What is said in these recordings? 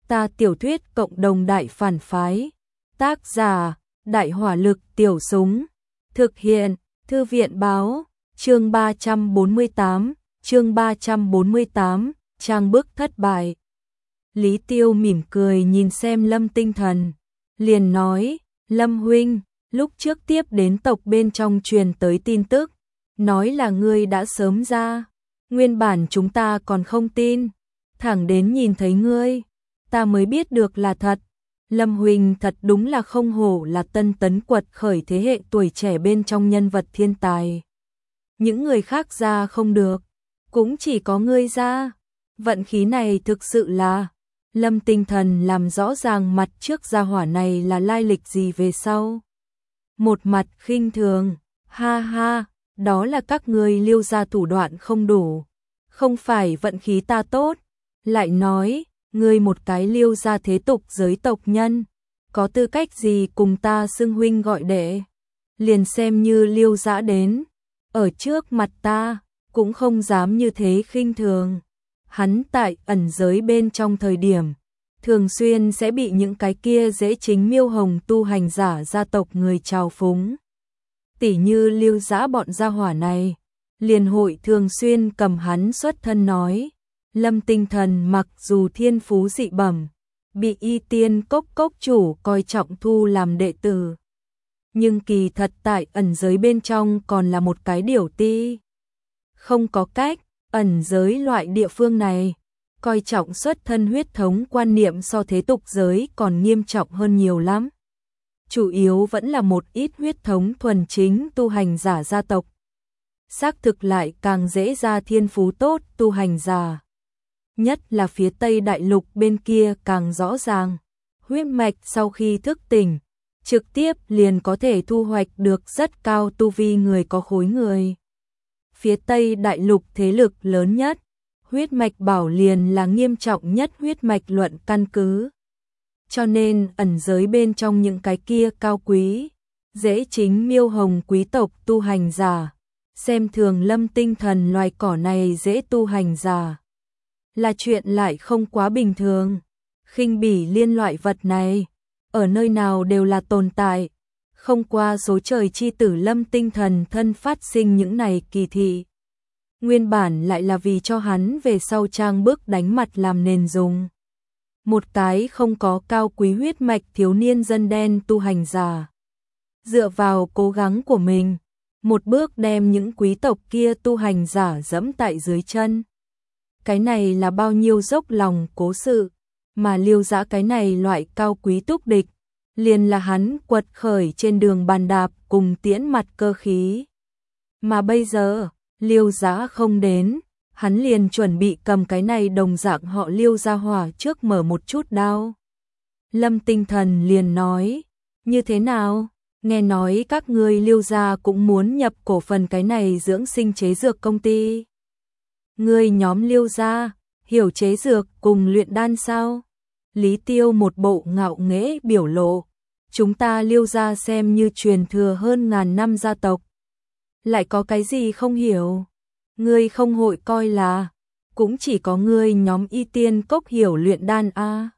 Ta tiểu thuyết cộng đồng đại phản phái. Tác giả, Đại hỏa lực tiểu súng. Thực hiện, Thư viện báo, chương 348, trang bức thất bại. Lý Tiêu mỉm cười nhìn xem Lâm Tinh Thần, liền nói, Lâm huynh, lúc trước tiếp đến tộc bên trong truyền tới tin tức, nói là ngươi đã sớm ra, nguyên bản chúng ta còn không tin, thẳng đến nhìn thấy ngươi, ta mới biết được là thật. Lâm huynh thật đúng là không hổ là tân tấn quật khởi thế hệ tuổi trẻ bên trong nhân vật thiên tài. Những người khác ra không được, cũng chỉ có ngươi ra. Vận khí này thực sự là... Lâm Tinh Thần làm rõ ràng mặt trước gia hỏa này là lai lịch gì về sau. Một mặt khinh thường, ha ha, đó là các ngươi Liêu gia thủ đoạn không đủ, không phải vận khí ta tốt. Lại nói, ngươi một cái Liêu gia thế tục giới tộc nhân, có tư cách gì cùng ta xưng huynh gọi đệ, liền xem như Liêu Dã đến, ở trước mặt ta, cũng không dám như thế khinh thường. Hắn tại ẩn giới bên trong thời điểm, thường xuyên sẽ bị những cái kia dễ chính miêu hồng tu hành giả gia tộc người trào phúng. Tỉ như Liêu Dã bọn gia hỏa này, liền hội thường xuyên cầm hắn xuất thân nói, Lâm Tinh Thần mặc dù thiên phú dị bẩm, bị Y Tiên cốc chủ coi trọng thu làm đệ tử, nhưng kỳ thật tại ẩn giới bên trong còn là một cái điểu ti. Không có cách, ẩn giới loại địa phương này, coi trọng xuất thân huyết thống quan niệm so thế tục giới còn nghiêm trọng hơn nhiều lắm. Chủ yếu vẫn là một ít huyết thống thuần chính tu hành giả gia tộc. Xác thực lại càng dễ ra thiên phú tốt tu hành giả. Nhất là phía Tây Đại Lục bên kia càng rõ ràng. Huyết mạch sau khi thức tỉnh, trực tiếp liền có thể thu hoạch được rất cao tu vi người có khối người. Phía Tây Đại Lục thế lực lớn nhất, huyết mạch bảo liền là nghiêm trọng nhất huyết mạch luận căn cứ. Cho nên ẩn giới bên trong những cái kia cao quý, dễ chính miêu hồng quý tộc tu hành giả, xem thường Lâm Tinh Thần loài cỏ này dễ tu hành giả. Là chuyện lại không quá bình thường, khinh bỉ liên loại vật này, ở nơi nào đều là tồn tại. Không qua số trời chi tử Lâm Tinh Thần thân phát sinh những này kỳ thị. Nguyên bản lại là vì cho hắn về sau trang bức đánh mặt làm nền dùng. Một cái không có cao quý huyết mạch thiếu niên dân đen tu hành giả. Dựa vào cố gắng của mình, một bước đem những quý tộc kia tu hành giả dẫm tại dưới chân. Cái này là bao nhiêu dốc lòng cố sự, mà Liêu Dã cái này loại cao quý túc địch, liền là hắn quật khởi trên đường bàn đạp cùng tiễn mặt cơ khí. Mà bây giờ, Liêu Dã không đến, hắn liền chuẩn bị cầm cái này đồng dạng họ Liêu gia hỏa trước mở một chút đao. Lâm Tinh Thần liền nói, như thế nào, nghe nói các ngươi Liêu gia cũng muốn nhập cổ phần cái này dưỡng sinh chế dược công ty. Ngươi nhóm Liêu gia, hiểu chế dược cùng luyện đan sao? Lý Tiêu một bộ ngạo nghễ biểu lộ, chúng ta Liêu gia xem như truyền thừa hơn ngàn năm gia tộc. Lại có cái gì không hiểu? Ngươi không hội coi là, cũng chỉ có ngươi nhóm Y Tiên Cốc hiểu luyện đan a.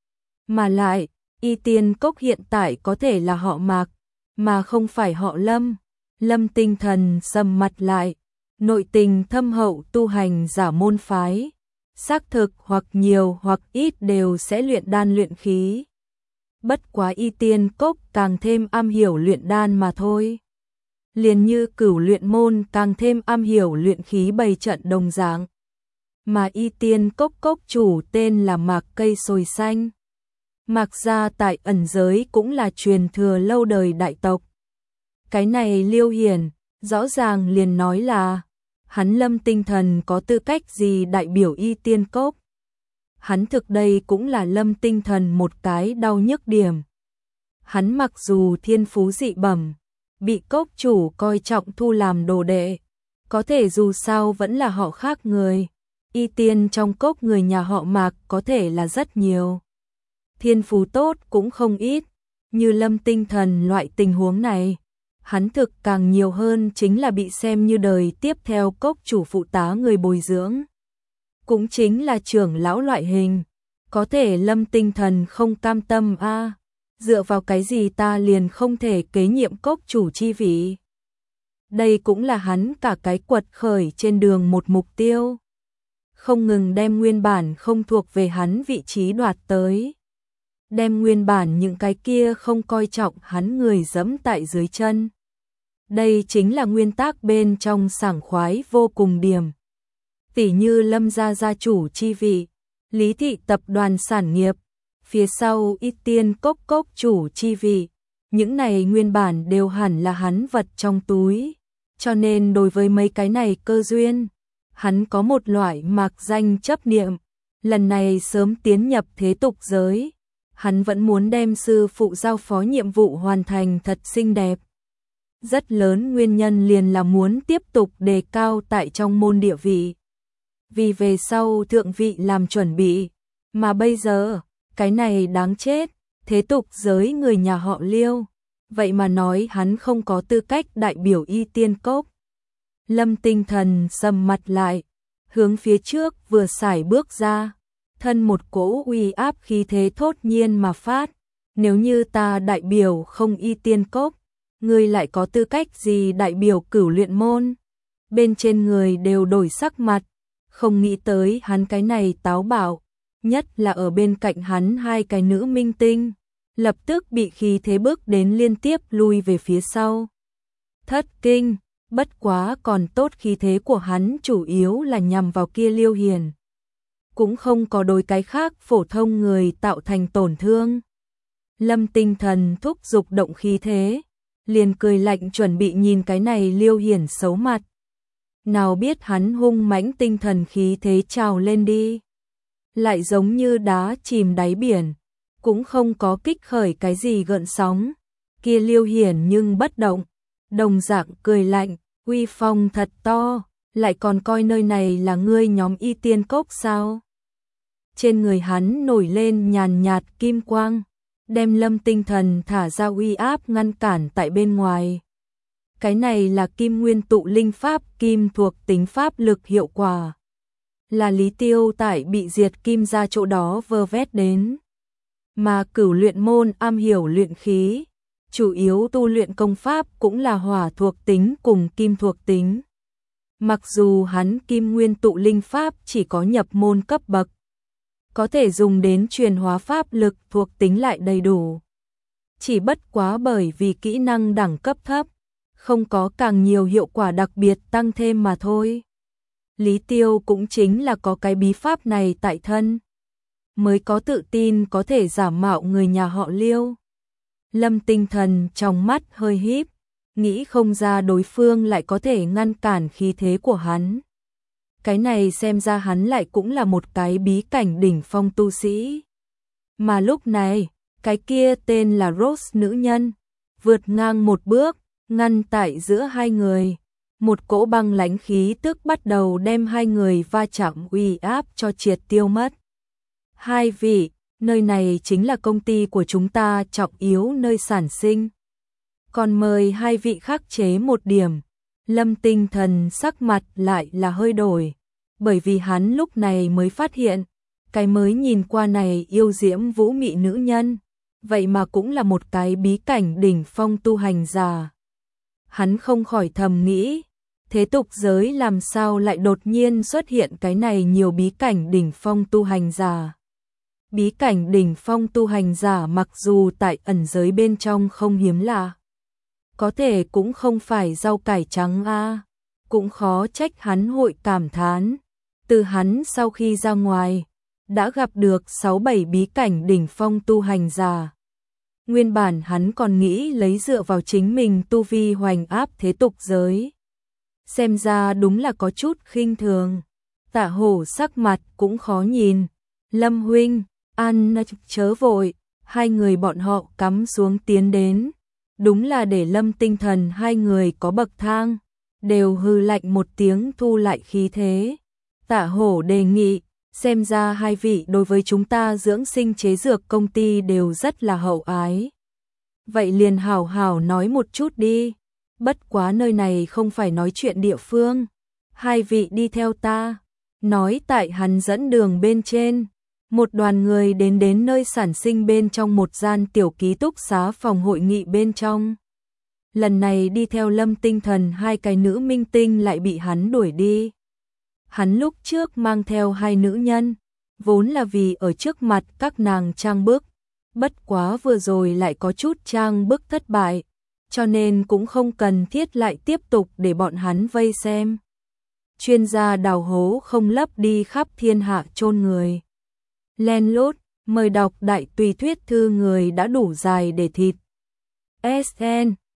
Mà lại, Y Tiên Cốc hiện tại có thể là họ Mạc, mà không phải họ Lâm. Lâm Tinh Thần sầm mặt lại, nội tình thâm hậu tu hành giả môn phái, xác thực hoặc nhiều hoặc ít đều sẽ luyện đan luyện khí. Bất quá Y Tiên Cốc càng thêm am hiểu luyện đan mà thôi. Liền như Cửu Luyện môn càng thêm am hiểu luyện khí bày trận đồng dạng. Mà Y Tiên Cốc chủ tên là Mạc Cây Sồi Xanh. Mạc gia tại ẩn giới cũng là truyền thừa lâu đời đại tộc. Cái này Liêu Hiển, rõ ràng liền nói là, hắn Lâm Tinh Thần có tư cách gì đại biểu Y Tiên Cốc. Hắn thực đây cũng là Lâm Tinh Thần một cái đau nhức điểm. Hắn mặc dù thiên phú dị bẩm, bị cốc chủ coi trọng thu làm đồ đệ, có thể dù sao vẫn là họ khác người. Y Tiên trong cốc người nhà họ Mạc có thể là rất nhiều. Thiên phú tốt cũng không ít, như Lâm Tinh Thần loại tình huống này. Hắn thực càng nhiều hơn chính là bị xem như đời tiếp theo cốc chủ phụ tá người bồi dưỡng. Cũng chính là trưởng lão loại hình. Có thể Lâm Tinh Thần không cam tâm a, dựa vào cái gì ta liền không thể kế nhiệm cốc chủ chi vị. Đây cũng là hắn cả cái quật khởi trên đường một mục tiêu. Không ngừng đem nguyên bản không thuộc về hắn vị trí đoạt tới. Đem nguyên bản những cái kia không coi trọng hắn người dẫm tại dưới chân. Đây chính là nguyên tắc bên trong sảng khoái vô cùng điểm. Tỉ như Lâm gia gia chủ chi vị, Lý thị tập đoàn sản nghiệp, phía sau Y Tiên cốc cốc chủ chi vị, những này nguyên bản đều hẳn là hắn vật trong túi, cho nên đối với mấy cái này cơ duyên, hắn có một loại mạc danh chấp niệm, lần này sớm tiến nhập thế tục giới, hắn vẫn muốn đem sư phụ giao phó nhiệm vụ hoàn thành thật xinh đẹp. Rất lớn nguyên nhân liền là muốn tiếp tục đề cao tại trong môn địa vị. Vì về sau thượng vị làm chuẩn bị, mà bây giờ, cái này đáng chết, thế tục giới người nhà họ Liêu, vậy mà nói hắn không có tư cách đại biểu Y Tiên cốc. Lâm Tinh Thần sầm mặt lại, hướng phía trước vừa sải bước ra, thân một cỗ uy áp khí thế thốt nhiên mà phát, nếu như ta đại biểu không Y Tiên cốc, ngươi lại có tư cách gì đại biểu Cửu Luyện môn? Bên trên người đều đổi sắc mặt, không nghĩ tới hắn cái này táo bạo, nhất là ở bên cạnh hắn hai cái nữ minh tinh, lập tức bị khí thế bước đến liên tiếp lui về phía sau. Thất kinh, bất quá còn tốt khí thế của hắn chủ yếu là nhằm vào kia Liêu Hiền. Cũng không có đối cái khác phổ thông người tạo thành tổn thương. Lâm Tinh Thần thúc giục động khí thế, liền cười lạnh chuẩn bị nhìn cái này Liêu Hiền xấu mặt. Nào biết hắn hung mãnh tinh thần khí thế trào lên đi. Lại giống như đá chìm đáy biển, cũng không có kích khởi cái gì gợn sóng. Kia Liêu Hiển nhưng bất động, đồng dạng cười lạnh, uy phong thật to, lại còn coi nơi này là ngươi nhóm Y Tiên cốc sao? Trên người hắn nổi lên nhàn nhạt kim quang, đem Lâm Tinh Thần thả ra uy áp ngăn cản tại bên ngoài. Cái này là kim nguyên tụ linh pháp, kim thuộc tính pháp lực hiệu quả. Là Lý Tiêu tại bị diệt kim ra chỗ đó vơ vét đến. Mà Cửu Luyện môn am hiểu luyện khí, chủ yếu tu luyện công pháp cũng là hỏa thuộc tính cùng kim thuộc tính. Mặc dù hắn kim nguyên tụ linh pháp chỉ có nhập môn cấp bậc, có thể dùng đến truyền hóa pháp lực thuộc tính lại đầy đủ. Chỉ bất quá bởi vì kỹ năng đẳng cấp thấp, không có càng nhiều hiệu quả đặc biệt tăng thêm mà thôi. Lý Tiêu cũng chính là có cái bí pháp này tại thân, mới có tự tin có thể giả mạo người nhà họ Liêu. Lâm Tinh Thần trong mắt hơi híp, nghĩ không ra đối phương lại có thể ngăn cản khí thế của hắn. Cái này xem ra hắn lại cũng là một cái bí cảnh đỉnh phong tu sĩ. Mà lúc này, cái kia tên là Rose nữ nhân, vượt ngang một bước, ngăn tại giữa hai người. Một cỗ băng lãnh khí tức bắt đầu đem hai người va chạm uy áp cho triệt tiêu mất. Hai vị, nơi này chính là công ty của chúng ta trọng yếu nơi sản sinh. Còn mời hai vị khắc chế một điểm. Lâm Tinh Thần sắc mặt lại là hơi đổi, bởi vì hắn lúc này mới phát hiện, cái mới nhìn qua này yêu diễm vũ mị nữ nhân, vậy mà cũng là một cái bí cảnh đỉnh phong tu hành giả. Hắn không khỏi thầm nghĩ, thế tục giới làm sao lại đột nhiên xuất hiện cái này nhiều bí cảnh đỉnh phong tu hành giả. Bí cảnh đỉnh phong tu hành giả mặc dù tại ẩn giới bên trong không hiếm lạ, có thể cũng không phải rau cải trắng a, cũng khó trách hắn hội cảm thán. Từ hắn sau khi ra ngoài, đã gặp được 6-7 bí cảnh đỉnh phong tu hành giả. Nguyên bản hắn còn nghĩ lấy dựa vào chính mình tu vi hoành áp thế tục giới. Xem ra đúng là có chút khinh thường. Tạ Hổ sắc mặt cũng khó nhìn. Lâm huynh, ăn chớ vội, hai người bọn họ cắm xuống tiến đến. Đúng là để Lâm Tinh Thần hai người có bậc thang, đều hừ lạnh một tiếng thu lại khí thế. Tạ Hổ đề nghị, xem ra hai vị đối với chúng ta dưỡng sinh chế dược công ty đều rất là hậu ái. Vậy liền hảo hảo nói một chút đi, bất quá nơi này không phải nói chuyện địa phương. Hai vị đi theo ta, nói tại hắn dẫn đường bên trên, Một đoàn người đến nơi sản sinh bên trong một gian tiểu ký túc xá phòng hội nghị bên trong. Lần này đi theo Lâm Tinh Thần hai cái nữ minh tinh lại bị hắn đuổi đi. Hắn lúc trước mang theo hai nữ nhân, vốn là vì ở trước mặt các nàng trang bức, bất quá vừa rồi lại có chút trang bức thất bại, cho nên cũng không cần thiết lại tiếp tục để bọn hắn vây xem. Chuyên gia đào hố không lấp đi khắp thiên hạ chôn người. Len lút, mời đọc đại tùy thuyết thư người đã đủ dài để thịt. SN